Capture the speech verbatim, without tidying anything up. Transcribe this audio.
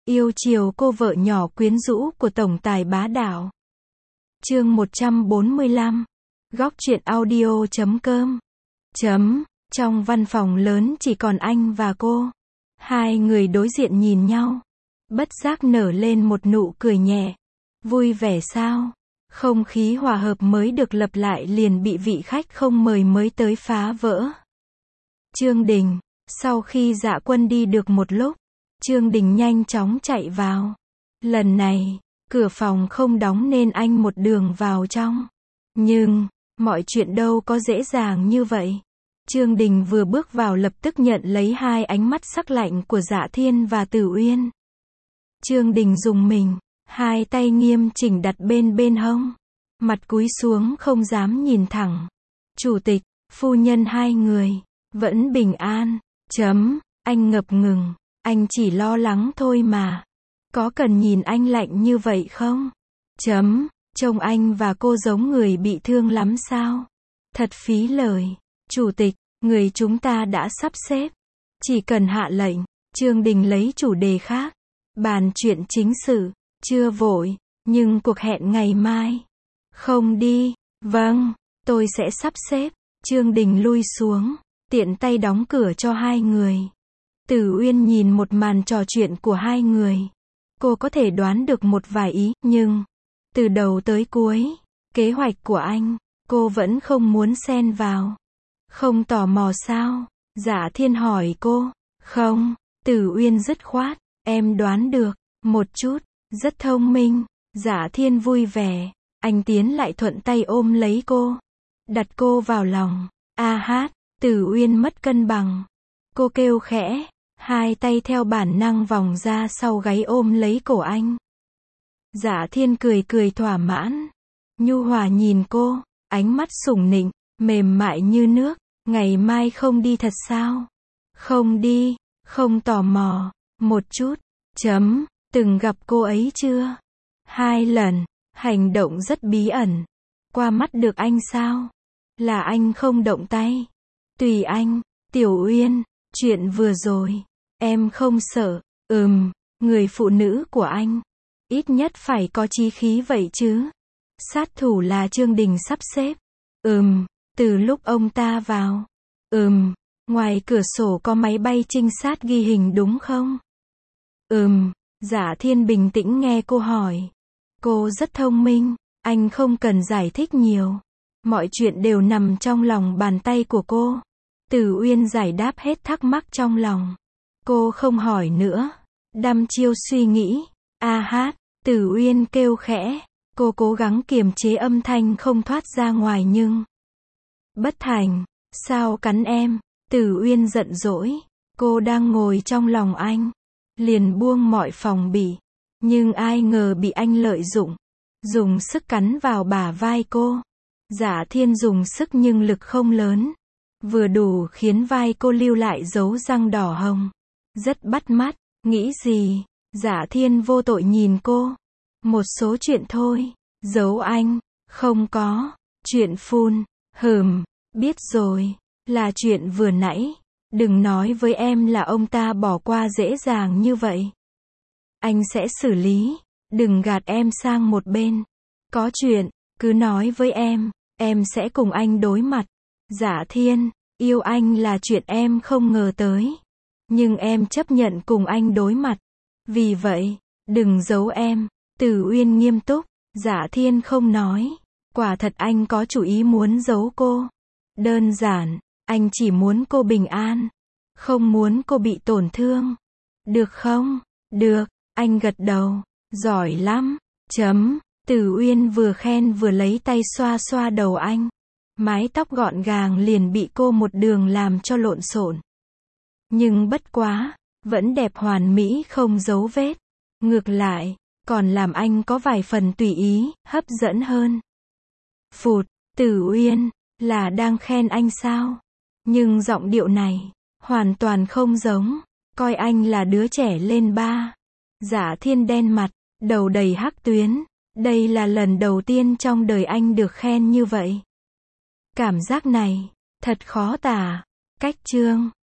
Yêu chiều cô vợ nhỏ quyến rũ của tổng tài bá đạo. Chương một trăm bốn mươi lăm. Góc truyện audio chấm com. Chấm. Trong văn phòng lớn chỉ còn anh và cô. Hai người đối diện nhìn nhau. Bất giác nở lên một nụ cười nhẹ. Vui vẻ sao? Không khí hòa hợp mới được lập lại liền bị vị khách không mời mới tới phá vỡ. Trương Đình. Sau khi Dạ Quân đi được một lúc, Trương Đình nhanh chóng chạy vào. Lần này, cửa phòng không đóng nên anh một đường vào trong. Nhưng, mọi chuyện đâu có dễ dàng như vậy. Trương Đình vừa bước vào lập tức nhận lấy hai ánh mắt sắc lạnh của Dạ Thiên và Tử Uyên. Trương Đình rùng mình, hai tay nghiêm chỉnh đặt bên bên hông. Mặt cúi xuống không dám nhìn thẳng. Chủ tịch, phu nhân hai người, vẫn bình an. Chấm, anh ngập ngừng. Anh chỉ lo lắng thôi mà. Có cần nhìn anh lạnh như vậy không? Chấm, trông anh và cô giống người bị thương lắm sao? Thật phí lời. Chủ tịch, người chúng ta đã sắp xếp. Chỉ cần hạ lệnh. Trương Đình lấy chủ đề khác. Bàn chuyện chính sự. Chưa vội, nhưng cuộc hẹn ngày mai. Không đi. Vâng, tôi sẽ sắp xếp. Trương Đình lui xuống, tiện tay đóng cửa cho hai người. Tử Uyên nhìn một màn trò chuyện của hai người. Cô có thể đoán được một vài ý, nhưng từ đầu tới cuối, kế hoạch của anh, cô vẫn không muốn xen vào. Không tò mò sao? Dạ Thiên hỏi cô. Không, Tử Uyên dứt khoát. Em đoán được, một chút, rất thông minh. Dạ Thiên vui vẻ. Anh tiến lại thuận tay ôm lấy cô. Đặt cô vào lòng. A hát, Tử Uyên mất cân bằng. Cô kêu khẽ. Hai tay theo bản năng vòng ra sau gáy ôm lấy cổ anh. Dạ Thiên cười cười thỏa mãn. Nhu hòa nhìn cô, ánh mắt sủng nịnh, mềm mại như nước. Ngày mai không đi thật sao? Không đi, không tò mò, một chút. Chấm, từng gặp cô ấy chưa? Hai lần, hành động rất bí ẩn. Qua mắt được anh sao? Là anh không động tay. Tùy anh, Tiểu Uyên, chuyện vừa rồi. Em không sợ. Ừm, người phụ nữ của anh. Ít nhất phải có chí khí vậy chứ. Sát thủ là Trương Đình sắp xếp. Ừm, từ lúc ông ta vào. Ừm, ngoài cửa sổ có máy bay trinh sát ghi hình đúng không? Ừm, Dạ Thiên bình tĩnh nghe cô hỏi. Cô rất thông minh, anh không cần giải thích nhiều. Mọi chuyện đều nằm trong lòng bàn tay của cô. Tử Uyên giải đáp hết thắc mắc trong lòng. Cô không hỏi nữa. Đăm chiêu suy nghĩ. A hát, Tử Uyên kêu khẽ. Cô cố gắng kiềm chế âm thanh không thoát ra ngoài nhưng bất thành. Sao cắn em? Tử Uyên giận dỗi. Cô đang ngồi trong lòng anh. Liền buông mọi phòng bị. Nhưng ai ngờ bị anh lợi dụng. Dùng sức cắn vào bả vai cô. Dạ Thiên dùng sức nhưng lực không lớn. Vừa đủ khiến vai cô lưu lại dấu răng đỏ hồng. Rất bắt mắt. Nghĩ gì? Dạ Thiên vô tội nhìn cô. Một số chuyện thôi. Giấu anh. Không có. Chuyện phun. Hừm. Biết rồi. Là chuyện vừa nãy. Đừng nói với em là ông ta bỏ qua dễ dàng như vậy. Anh sẽ xử lý. Đừng gạt em sang một bên. Có chuyện, cứ nói với em. Em sẽ cùng anh đối mặt. Dạ Thiên, yêu anh là chuyện em không ngờ tới. Nhưng em chấp nhận cùng anh đối mặt. Vì vậy, đừng giấu em. Tử Uyên nghiêm túc. Dạ Thiên không nói. Quả thật anh có chủ ý muốn giấu cô. Đơn giản, anh chỉ muốn cô bình an. Không muốn cô bị tổn thương. Được không? Được, anh gật đầu. Giỏi lắm. Chấm. Tử Uyên vừa khen vừa lấy tay xoa xoa đầu anh. Mái tóc gọn gàng liền bị cô một đường làm cho lộn xộn. Nhưng bất quá, vẫn đẹp hoàn mỹ không dấu vết. Ngược lại, còn làm anh có vài phần tùy ý, hấp dẫn hơn. Phụt, Tử Uyên, là đang khen anh sao? Nhưng giọng điệu này, hoàn toàn không giống. Coi anh là đứa trẻ lên ba. Dạ Thiên đen mặt, đầu đầy hắc tuyến. Đây là lần đầu tiên trong đời anh được khen như vậy. Cảm giác này, thật khó tả. Cách chương